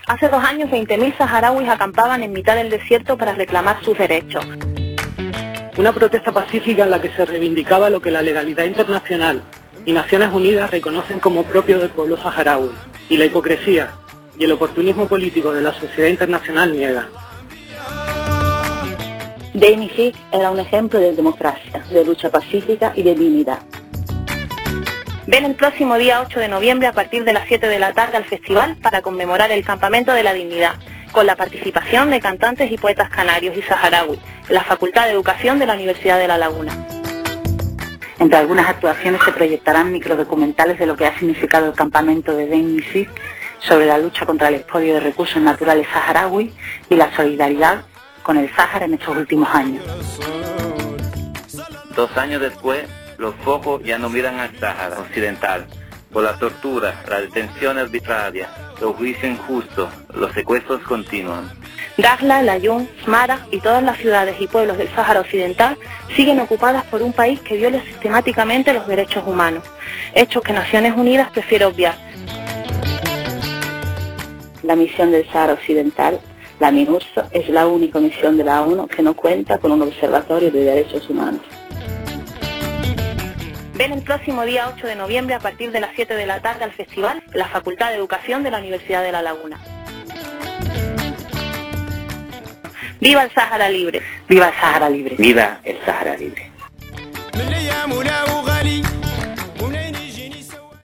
Hace 2 años 20.000 saharauis acampaban en mitad del desierto para reclamar sus derechos. Una protesta pacífica en la que se reivindicaba lo que la legalidad internacional y Naciones Unidas reconocen como propio del pueblo saharaui, y la hipocresía y el oportunismo político de la sociedad internacional niegan. DNG era un ejemplo de democracia, de lucha pacífica y de dignidad. Ven el próximo día 8 de noviembre a partir de las 7 de la tarde al festival para conmemorar el Campamento de la Dignidad, con la participación de cantantes y poetas canarios y saharauis, en la Facultad de Educación de la Universidad de La Laguna. Entre algunas actuaciones se proyectarán microdocumentales de lo que ha significado el campamento de DNG sobre la lucha contra el expolio de recursos naturales saharauis y la solidaridad con el Sáhara en estos últimos años. 2 años después, los focos ya no miran al Sáhara Occidental. Por la tortura, la detención arbitraria, los juicios injustos, los secuestros continúan. Dakhla, Layún, Smara y todas las ciudades y pueblos del Sáhara Occidental siguen ocupadas por un país que viola sistemáticamente los derechos humanos, hechos que Naciones Unidas prefiere obviar. La misión del Sáhara Occidental, la MINURSO, es la única misión de la ONU que no cuenta con un observatorio de derechos humanos. Ven el próximo día 8 de noviembre a partir de las 7 de la tarde al festival en la Facultad de Educación de la Universidad de La Laguna. ¡Viva el Sáhara Libre! ¡Viva el Sáhara Libre! ¡Viva el Sáhara Libre!